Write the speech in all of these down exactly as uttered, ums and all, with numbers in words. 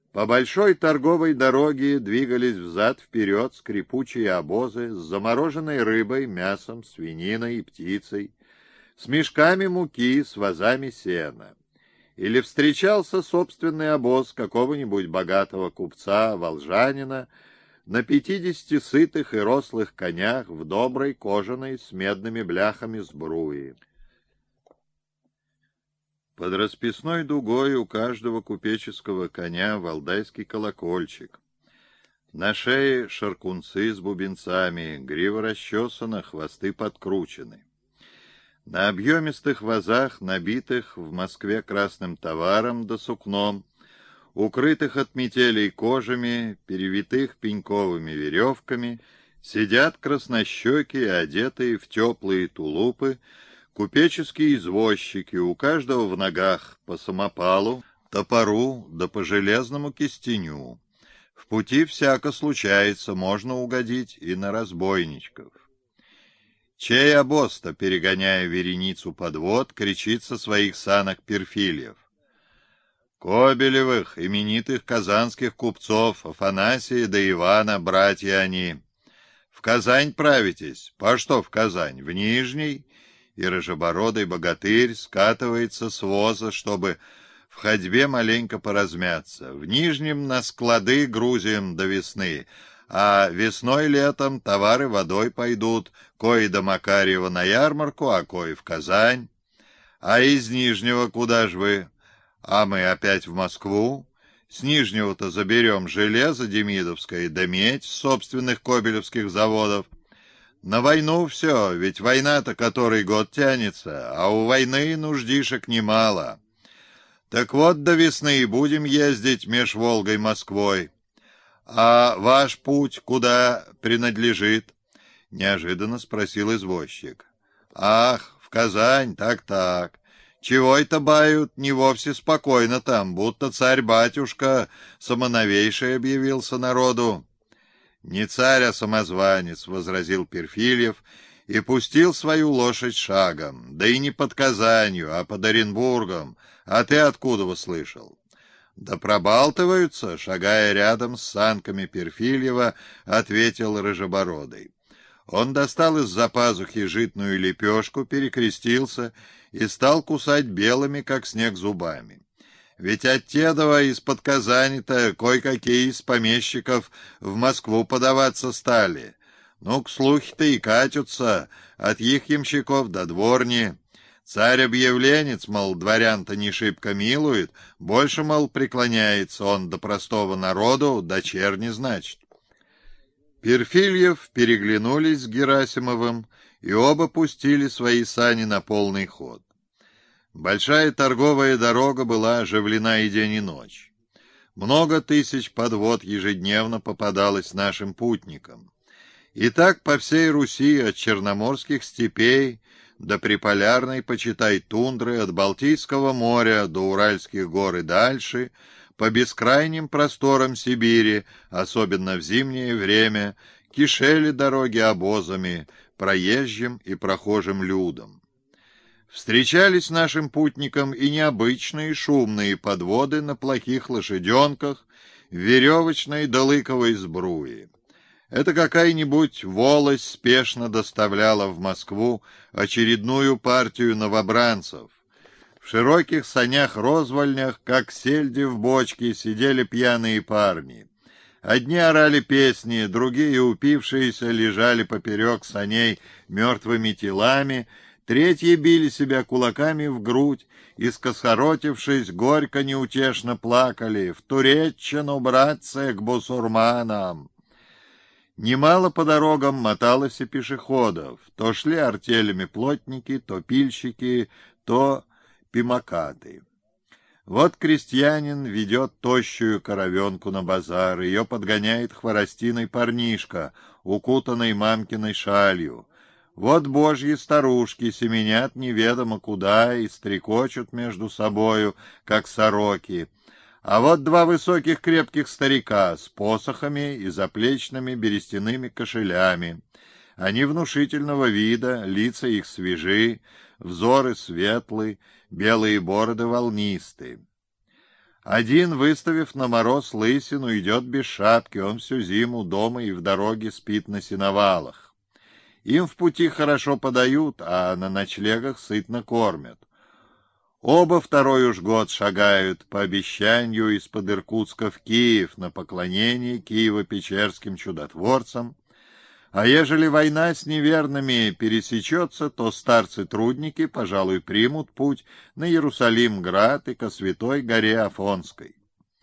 По большой торговой дороге двигались взад-вперед скрипучие обозы с замороженной рыбой, мясом, свининой и птицей, с мешками муки, с вазами сена. Или встречался собственный обоз какого-нибудь богатого купца-волжанина на пятидесяти сытых и рослых конях в доброй кожаной с медными бляхами сбруи. Под расписной дугой у каждого купеческого коня валдайский колокольчик. На шее шаркунцы с бубенцами, грива расчесана, хвосты подкручены. На объемистых вазах, набитых в Москве красным товаром да сукном, укрытых от метелей кожами, перевитых пеньковыми веревками, сидят краснощеки, одетые в теплые тулупы, купеческие извозчики, у каждого в ногах по самопалу, топору да по железному кистеню. В пути всяко случается, можно угодить и на разбойничков. Чей обоз-то, перегоняя вереницу подвод, кричит со своих санок Перфильев? Кобелевых, именитых казанских купцов, Афанасия да Ивана, братья они. В Казань правитесь? По что в Казань? В Нижний? И рыжебородый богатырь скатывается с воза, чтобы в ходьбе маленько поразмяться. В Нижнем на склады грузим до весны, а весной-летом товары водой пойдут, кои до Макарьева на ярмарку, а кои в Казань. А из Нижнего куда ж вы? А мы опять в Москву. С Нижнего-то заберем железо демидовское да медь с собственных кобелевских заводов. На войну все, ведь война-то который год тянется, а у войны нуждишек немало. Так вот до весны будем ездить меж Волгой и Москвой. А ваш путь куда принадлежит? Неожиданно спросил извозчик. Ах, в Казань, так-так. Чего это бают, не вовсе спокойно там, будто царь-батюшка самоновейший объявился народу. «Не царь, а самозванец», — возразил Перфильев и пустил свою лошадь шагом. «Да и не под Казанью, а под Оренбургом. А ты откуда вы слышал?» «Да пробалтываются», — шагая рядом с санками Перфильева, ответил Рыжебородый. Он достал из-за пазухи житную лепешку, перекрестился и стал кусать белыми, как снег, зубами. Ведь от Тедова из-под Казани-то кое-какие из помещиков в Москву подаваться стали. Ну, к слухи-то и катятся, от их ямщиков до дворни. Царь-объявленец, мол, дворян-то не шибко милует, больше, мол, преклоняется он до простого народу, до черни, значит. Перфильев переглянулись с Герасимовым, и оба пустили свои сани на полный ход. Большая торговая дорога была оживлена и день, и ночь. Много тысяч подвод ежедневно попадалось нашим путникам. И так по всей Руси, от черноморских степей до приполярной, почитай, тундры, от Балтийского моря до Уральских гор и дальше, по бескрайним просторам Сибири, особенно в зимнее время, кишели дороги обозами, проезжим и прохожим людом. Встречались нашим путникам и необычные шумные подводы на плохих лошаденках, в веревочной да лыковой сбруи. Это какая-нибудь волость спешно доставляла в Москву очередную партию новобранцев. В широких санях-розвольнях, как сельди в бочке, сидели пьяные парни. Одни орали песни, другие, упившиеся, лежали поперек саней мертвыми телами, третьи били себя кулаками в грудь и, скосоротившись, горько неутешно плакали: «В Туреччину, братцы, к бусурманам!» Немало по дорогам моталось и пешеходов. То шли артелями плотники, то пильщики, то пимакаты. Вот крестьянин ведет тощую коровенку на базар, ее подгоняет хворостиной парнишка, укутанный мамкиной шалью. Вот божьи старушки семенят неведомо куда и стрекочут между собою, как сороки. А вот два высоких крепких старика с посохами и заплечными берестяными кошелями. Они внушительного вида, лица их свежи, взоры светлы, белые бороды волнисты. Один, выставив на мороз лысину, идет без шапки, он всю зиму дома и в дороге спит на сеновалах. Им в пути хорошо подают, а на ночлегах сытно кормят. Оба второй уж год шагают по обещанию из-под Иркутска в Киев на поклонение Киево-Печерским чудотворцам, а ежели война с неверными пересечется, то старцы-трудники, пожалуй, примут путь на Иерусалим-град и ко святой горе Афонской.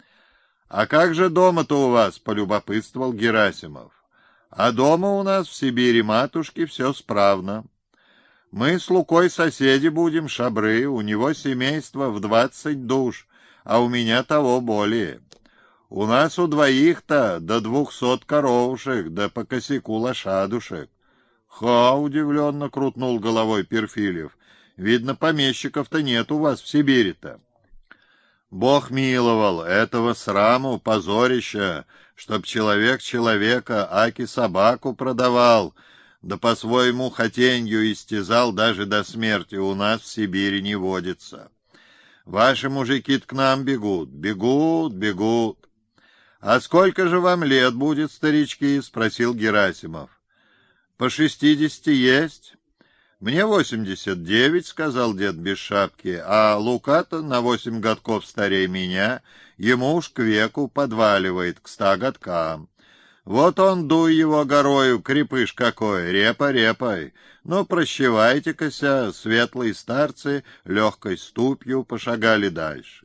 — А как же дома-то у вас? — полюбопытствовал Герасимов. — А дома у нас в Сибири, матушки, все справно. Мы с Лукой соседи будем, шабры, у него семейство в двадцать душ, а у меня того более. У нас у двоих-то до двухсот коровушек, да по косяку лошадушек. Ха, удивленно крутнул головой Перфильев. Видно, помещиков-то нет у вас в Сибири-то. Бог миловал, этого сраму, позорища, чтоб человек человека, аки собаку продавал, да по-своему хотенью истязал даже до смерти, у нас в Сибири не водится. Ваши мужики к нам бегут, бегут, бегут. — А сколько же вам лет будет, старички? — спросил Герасимов. — По шестидесяти есть. — Мне восемьдесят девять, — сказал дед без шапки, — а Лука-то на восемь годков старее меня, ему уж к веку подваливает, к ста годкам. Вот он, дуй его горою, крепыш какой, репа-репой. Ну, прощевайте-кася, светлые старцы легкой ступью пошагали дальше.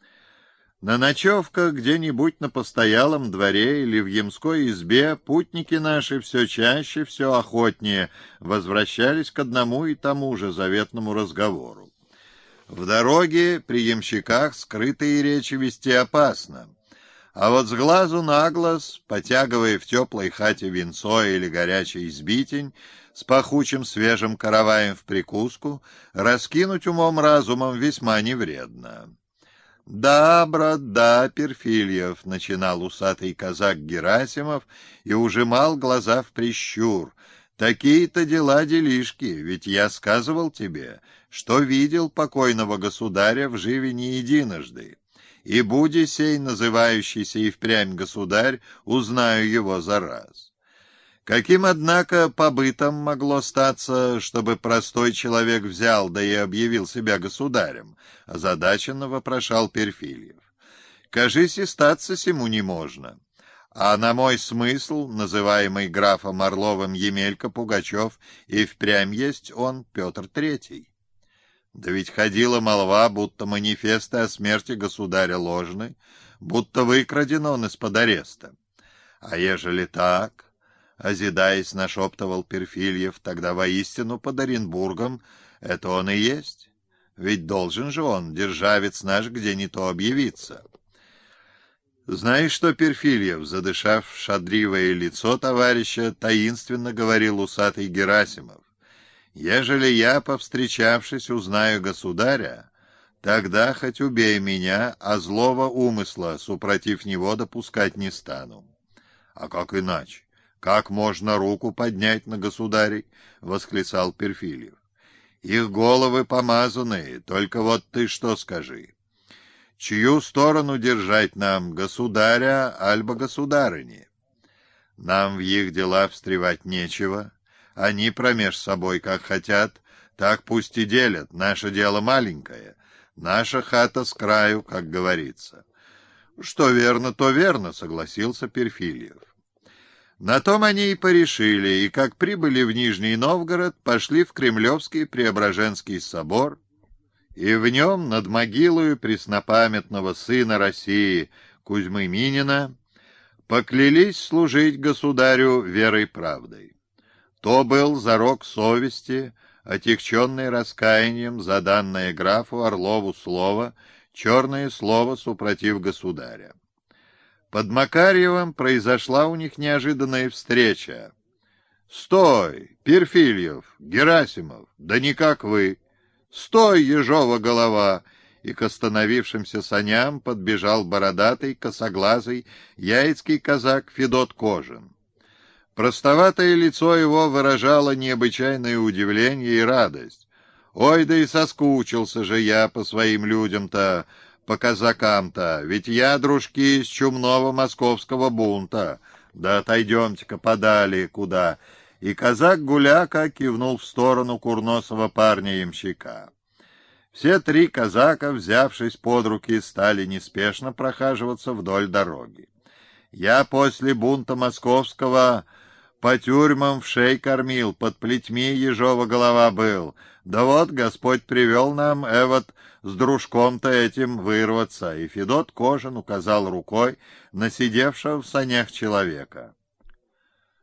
На ночевках где-нибудь на постоялом дворе или в ямской избе путники наши все чаще, все охотнее возвращались к одному и тому же заветному разговору. В дороге при ямщиках скрытые речи вести опасно, а вот с глазу на глаз, потягивая в теплой хате винцо или горячий избитень с пахучим свежим караваем в прикуску, раскинуть умом-разумом весьма невредно. — Да, брат, да, Перфильев, — начинал усатый казак Герасимов и ужимал глаза в прищур. — Такие-то дела-делишки, ведь я сказывал тебе, что видел покойного государя в живе не единожды, и буди сей, называющийся и впрямь государь, узнаю его за раз. Каким, однако, побытом могло статься, чтобы простой человек взял, да и объявил себя государем? — озадаченно вопрошал Перфильев. — Кажись, и статься сему не можно. А на мой смысл, называемый графом Орловым Емелька Пугачев, и впрямь есть он, Петр Третий. Да ведь ходила молва, будто манифесты о смерти государя ложны, будто выкраден он из-под ареста. А ежели так... Озидаясь, нашептывал Перфильев, тогда воистину под Оренбургом это он и есть. Ведь должен же он, державец наш, где не то объявиться. Знаешь что, Перфильев, задышав шадривое лицо товарища, таинственно говорил усатый Герасимов, ежели я, повстречавшись, узнаю государя, тогда хоть убей меня, а злого умысла, супротив него, допускать не стану. А как иначе? Как можно руку поднять на государей? — восклицал Перфильев. — Их головы помазанные, только вот ты что скажи. Чью сторону держать нам, государя, альбо государыни? Нам в их дела встревать нечего. Они промеж собой как хотят, так пусть и делят. Наше дело маленькое. Наша хата с краю, как говорится. — Что верно, то верно, — согласился Перфильев. На том они и порешили, и как прибыли в Нижний Новгород, пошли в Кремлевский Преображенский собор, и в нем над могилою преснопамятного сына России Кузьмы Минина поклялись служить государю верой и правдой. То был зарок совести, отягченный раскаянием за данное графу Орлову слово, черное слово супротив государя. Под Макарьевым произошла у них неожиданная встреча. — Стой, Перфильев, Герасимов, да не как вы! Стой, ежова голова! И к остановившимся саням подбежал бородатый, косоглазый, яицкий казак Федот Кожин. Простоватое лицо его выражало необычайное удивление и радость. — Ой, да и соскучился же я по своим людям-то! — по казакам-то, ведь я, дружки, из чумного московского бунта. Да отойдемте-ка подали куда». И казак-гуляка кивнул в сторону курносого парня-ямщика. Все три казака, взявшись под руки, стали неспешно прохаживаться вдоль дороги. «Я после бунта московского по тюрьмам в шей кормил, под плетьми ежова голова был. Да вот Господь привел нам, эвот, с дружком-то этим вырваться». И Федот Кожин указал рукой на сидевшего в санях человека.